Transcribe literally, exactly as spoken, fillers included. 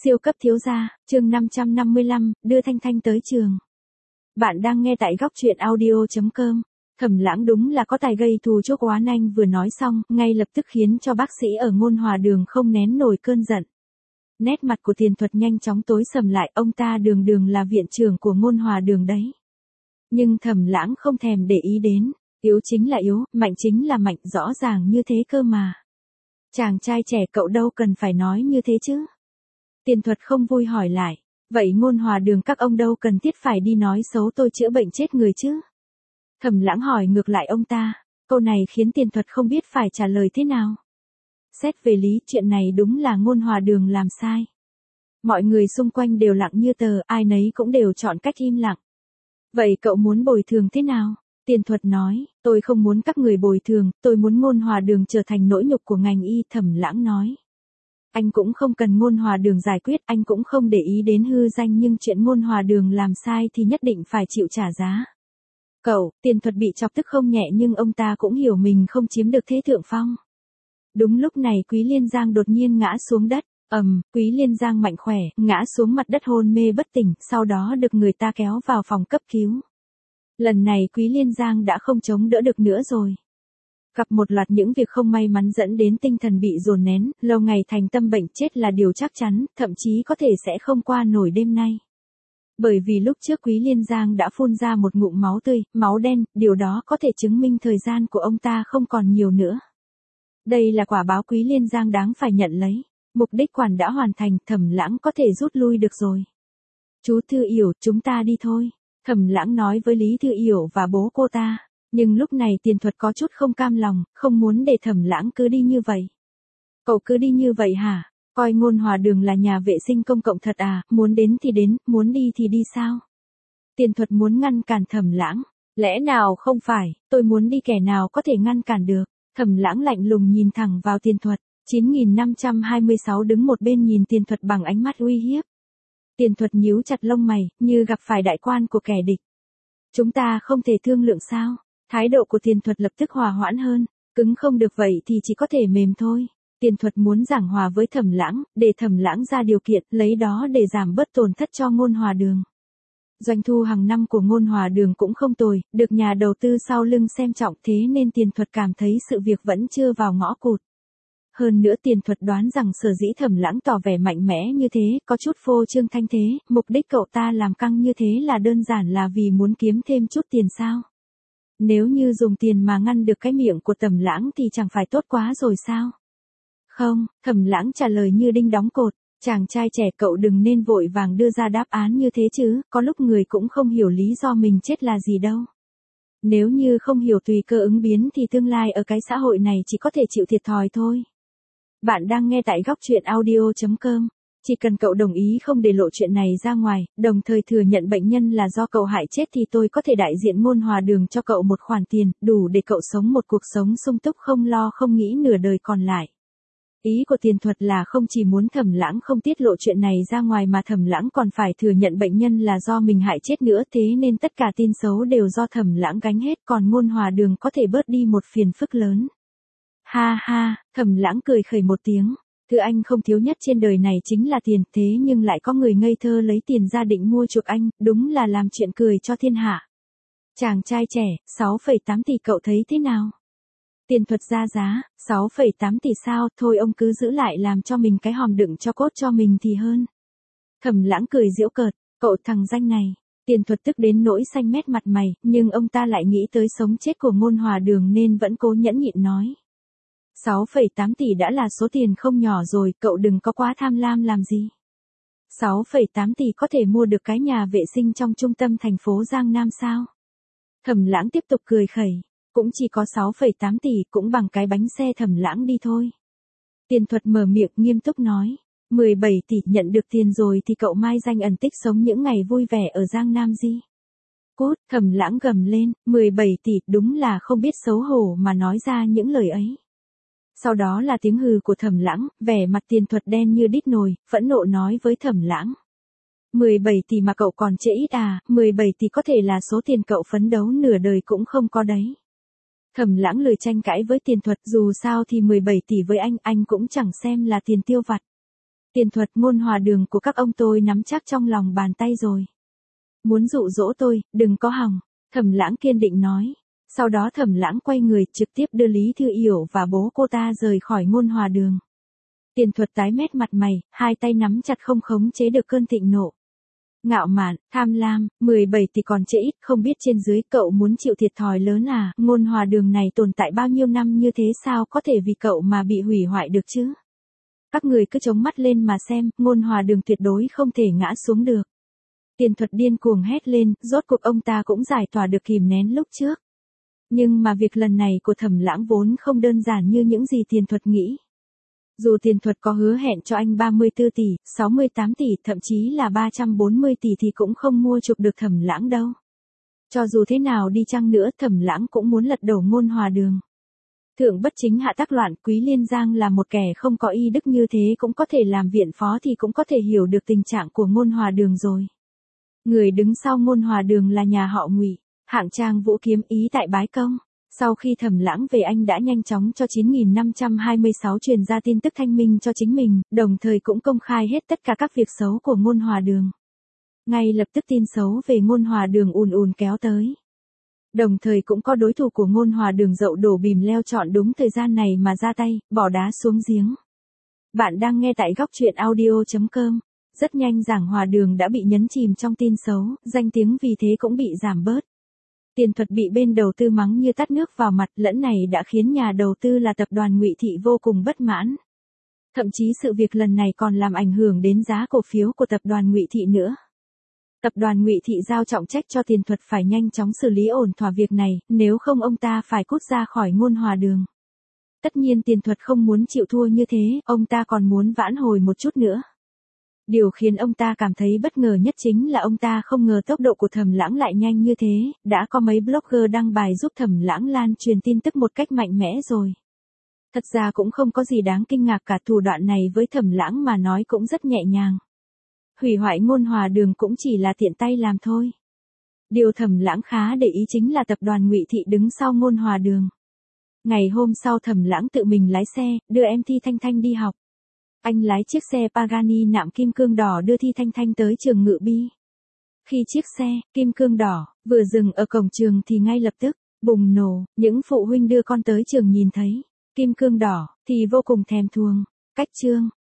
Siêu cấp thiếu gia, chương năm trăm năm mươi lăm, đưa Thanh Thanh tới trường. Bạn đang nghe tại góc truyện audio chấm com. Thẩm Lãng đúng là có tài gây thù chuốc oán, anh vừa nói xong, ngay lập tức khiến cho bác sĩ ở Ngôn Hòa Đường không nén nổi cơn giận. Nét mặt của Tiền Thuật nhanh chóng tối sầm lại, ông ta đường đường là viện trưởng của Ngôn Hòa Đường đấy. Nhưng Thẩm Lãng không thèm để ý đến, yếu chính là yếu, mạnh chính là mạnh, rõ ràng như thế cơ mà. Chàng trai trẻ cậu đâu cần phải nói như thế chứ. Tiền Thuật không vui hỏi lại, vậy Ngôn Hòa Đường các ông đâu cần thiết phải đi nói xấu tôi chữa bệnh chết người chứ? Thẩm Lãng hỏi ngược lại ông ta, câu này khiến Tiền Thuật không biết phải trả lời thế nào. Xét về lý, chuyện này đúng là Ngôn Hòa Đường làm sai. Mọi người xung quanh đều lặng như tờ, ai nấy cũng đều chọn cách im lặng. Vậy cậu muốn bồi thường thế nào? Tiền Thuật nói, tôi không muốn các người bồi thường, tôi muốn Ngôn Hòa Đường trở thành nỗi nhục của ngành y. Thẩm Lãng nói. Anh cũng không cần Ngôn Hòa Đường giải quyết, anh cũng không để ý đến hư danh, nhưng chuyện Ngôn Hòa Đường làm sai thì nhất định phải chịu trả giá. Cậu, Tiền Thuật bị chọc tức không nhẹ, nhưng ông ta cũng hiểu mình không chiếm được thế thượng phong. Đúng lúc này Quý Liên Giang đột nhiên ngã xuống đất, ầm, um, Quý Liên Giang mạnh khỏe, ngã xuống mặt đất hôn mê bất tỉnh, sau đó được người ta kéo vào phòng cấp cứu. Lần này Quý Liên Giang đã không chống đỡ được nữa rồi. Gặp một loạt những việc không may mắn dẫn đến tinh thần bị dồn nén, lâu ngày thành tâm bệnh, chết là điều chắc chắn, thậm chí có thể sẽ không qua nổi đêm nay. Bởi vì lúc trước Quý Liên Giang đã phun ra một ngụm máu tươi, máu đen, điều đó có thể chứng minh thời gian của ông ta không còn nhiều nữa. Đây là quả báo Quý Liên Giang đáng phải nhận lấy. Mục đích quản đã hoàn thành, Thẩm Lãng có thể rút lui được rồi. Chú Thư Yểu, chúng ta đi thôi. Thẩm Lãng nói với Lý Thư Yểu và bố cô ta. Nhưng lúc này Tiền Thuật có chút không cam lòng, không muốn để Thẩm Lãng cứ đi như vậy. Cậu cứ đi như vậy hả? Coi Ngôn Hòa Đường là nhà vệ sinh công cộng thật à, muốn đến thì đến, muốn đi thì đi sao? Tiền Thuật muốn ngăn cản Thẩm Lãng. Lẽ nào không phải, tôi muốn đi, kẻ nào có thể ngăn cản được? Thẩm Lãng lạnh lùng nhìn thẳng vào Tiền Thuật. chín nghìn năm trăm hai mươi sáu đứng một bên nhìn Tiền Thuật bằng ánh mắt uy hiếp. Tiền Thuật nhíu chặt lông mày, như gặp phải đại quan của kẻ địch. Chúng ta không thể thương lượng sao? Thái độ của Tiền Thuật lập tức hòa hoãn hơn, cứng không được vậy thì chỉ có thể mềm thôi. Tiền Thuật muốn giảng hòa với Thẩm Lãng, để Thẩm Lãng ra điều kiện, lấy đó để giảm bớt tổn thất cho Ngôn Hòa Đường. Doanh thu hàng năm của Ngôn Hòa Đường cũng không tồi, được nhà đầu tư sau lưng xem trọng, thế nên Tiền Thuật cảm thấy sự việc vẫn chưa vào ngõ cụt. Hơn nữa Tiền Thuật đoán rằng sở dĩ Thẩm Lãng tỏ vẻ mạnh mẽ như thế, có chút phô trương thanh thế, mục đích cậu ta làm căng như thế là đơn giản là vì muốn kiếm thêm chút tiền sao? Nếu như dùng tiền mà ngăn được cái miệng của Thẩm Lãng thì chẳng phải tốt quá rồi sao? Không, Thẩm Lãng trả lời như đinh đóng cột, chàng trai trẻ cậu đừng nên vội vàng đưa ra đáp án như thế chứ, có lúc người cũng không hiểu lý do mình chết là gì đâu. Nếu như không hiểu tùy cơ ứng biến thì tương lai ở cái xã hội này chỉ có thể chịu thiệt thòi thôi. Bạn đang nghe tại góc truyện audio chấm com. Chỉ cần cậu đồng ý không để lộ chuyện này ra ngoài, đồng thời thừa nhận bệnh nhân là do cậu hại chết thì tôi có thể đại diện Ngôn Hòa Đường cho cậu một khoản tiền, đủ để cậu sống một cuộc sống sung túc không lo không nghĩ nửa đời còn lại. Ý của Tiền Thuật là không chỉ muốn Thẩm Lãng không tiết lộ chuyện này ra ngoài mà Thẩm Lãng còn phải thừa nhận bệnh nhân là do mình hại chết nữa, thế nên tất cả tin xấu đều do Thẩm Lãng gánh hết, còn Ngôn Hòa Đường có thể bớt đi một phiền phức lớn. Ha ha, Thẩm Lãng cười khẩy một tiếng. Thứ anh không thiếu nhất trên đời này chính là tiền, thế nhưng lại có người ngây thơ lấy tiền ra định mua chuộc anh, đúng là làm chuyện cười cho thiên hạ. Chàng trai trẻ, sáu phẩy tám tỷ cậu thấy thế nào? Tiền Thuật ra giá, sáu phẩy tám tỷ sao, thôi ông cứ giữ lại làm cho mình cái hòm đựng cho cốt cho mình thì hơn. Thẩm Lãng cười giễu cợt, cậu thằng danh này. Tiền Thuật tức đến nỗi xanh mét mặt mày, nhưng ông ta lại nghĩ tới sống chết của Ngôn Hòa Đường nên vẫn cố nhẫn nhịn nói. sáu phẩy tám tỷ đã là số tiền không nhỏ rồi, cậu đừng có quá tham lam làm gì. sáu phẩy tám tỷ có thể mua được cái nhà vệ sinh trong trung tâm thành phố Giang Nam sao? Thẩm Lãng tiếp tục cười khẩy, cũng chỉ có sáu phẩy tám tỷ, cũng bằng cái bánh xe Thẩm Lãng đi thôi. Tiền Thuật mở miệng nghiêm túc nói, mười bảy tỷ nhận được tiền rồi thì cậu mai danh ẩn tích sống những ngày vui vẻ ở Giang Nam gì? Cút, Thẩm Lãng gầm lên, mười bảy tỷ, đúng là không biết xấu hổ mà nói ra những lời ấy. Sau đó là tiếng hừ của Thẩm Lãng, vẻ mặt Tiền Thuật đen như đít nồi, phẫn nộ nói với Thẩm Lãng. mười bảy tỷ mà cậu còn chê ít à, mười bảy tỷ có thể là số tiền cậu phấn đấu nửa đời cũng không có đấy. Thẩm Lãng lười tranh cãi với Tiền Thuật, dù sao thì mười bảy tỷ với anh, anh cũng chẳng xem là tiền tiêu vặt. Tiền thuật ngôn hòa đường của các ông tôi nắm chắc trong lòng bàn tay rồi. Muốn dụ dỗ tôi, đừng có hòng, Thẩm Lãng kiên định nói. Sau đó Thẩm Lãng quay người trực tiếp đưa Lý Thư Yểu và bố cô ta rời khỏi ngôn hòa đường. Tiền thuật tái mét mặt mày, hai tay nắm chặt không khống chế được cơn thịnh nộ. Ngạo mạn, tham lam, mười bảy tỷ còn trễ ít, không biết trên dưới cậu muốn chịu thiệt thòi lớn à, ngôn hòa đường này tồn tại bao nhiêu năm như thế sao có thể vì cậu mà bị hủy hoại được chứ? Các người cứ chống mắt lên mà xem, ngôn hòa đường tuyệt đối không thể ngã xuống được. Tiền thuật điên cuồng hét lên, rốt cuộc ông ta cũng giải tỏa được kìm nén lúc trước. Nhưng mà việc lần này của Thẩm Lãng vốn không đơn giản như những gì tiền thuật nghĩ. Dù tiền thuật có hứa hẹn cho anh ba mươi tư tỷ, sáu mươi tám tỷ, thậm chí là ba trăm bốn mươi tỷ thì cũng không mua chuộc được Thẩm Lãng đâu. Cho dù thế nào đi chăng nữa, Thẩm Lãng cũng muốn lật đổ ngôn hòa đường. Thượng bất chính hạ tác loạn, Quý Liên Giang là một kẻ không có y đức như thế cũng có thể làm viện phó thì cũng có thể hiểu được tình trạng của ngôn hòa đường rồi. Người đứng sau ngôn hòa đường là nhà họ Ngụy, hạng trang Vũ Kiếm Ý tại Bái Công. Sau khi Thẩm Lãng về anh đã nhanh chóng cho chín nghìn năm trăm hai mươi sáu truyền ra tin tức thanh minh cho chính mình, đồng thời cũng công khai hết tất cả các việc xấu của ngôn hòa đường. Ngay lập tức tin xấu về ngôn hòa đường ùn ùn kéo tới. Đồng thời cũng có đối thủ của ngôn hòa đường dậu đổ bìm leo chọn đúng thời gian này mà ra tay, bỏ đá xuống giếng. Bạn đang nghe tại góc truyện audio chấm com. Rất nhanh Giảng Hòa Đường đã bị nhấn chìm trong tin xấu, danh tiếng vì thế cũng bị giảm bớt. Tiền thuật bị bên đầu tư mắng như tát nước vào mặt, lẫn này đã khiến nhà đầu tư là tập đoàn Ngụy Thị vô cùng bất mãn. Thậm chí sự việc lần này còn làm ảnh hưởng đến giá cổ phiếu của tập đoàn Ngụy Thị nữa. Tập đoàn Ngụy Thị giao trọng trách cho tiền thuật phải nhanh chóng xử lý ổn thỏa việc này, nếu không ông ta phải cút ra khỏi ngôn hòa đường. Tất nhiên tiền thuật không muốn chịu thua như thế, ông ta còn muốn vãn hồi một chút nữa. Điều khiến ông ta cảm thấy bất ngờ nhất chính là ông ta không ngờ tốc độ của Thẩm Lãng lại nhanh như thế, đã có mấy blogger đăng bài giúp Thẩm Lãng lan truyền tin tức một cách mạnh mẽ rồi. Thật ra cũng không có gì đáng kinh ngạc cả, thủ đoạn này với Thẩm Lãng mà nói cũng rất nhẹ nhàng. Hủy hoại ngôn hòa đường cũng chỉ là tiện tay làm thôi. Điều Thẩm Lãng khá để ý chính là tập đoàn Ngụy Thị đứng sau ngôn hòa đường. Ngày hôm sau Thẩm Lãng tự mình lái xe, đưa em Thi Thanh Thanh đi học. Anh lái chiếc xe Pagani nạm kim cương đỏ đưa Thi Thanh Thanh tới trường Ngự Bi. Khi chiếc xe, kim cương đỏ, vừa dừng ở cổng trường thì ngay lập tức, bùng nổ, những phụ huynh đưa con tới trường nhìn thấy, kim cương đỏ, thì vô cùng thèm thuồng. Cách chương,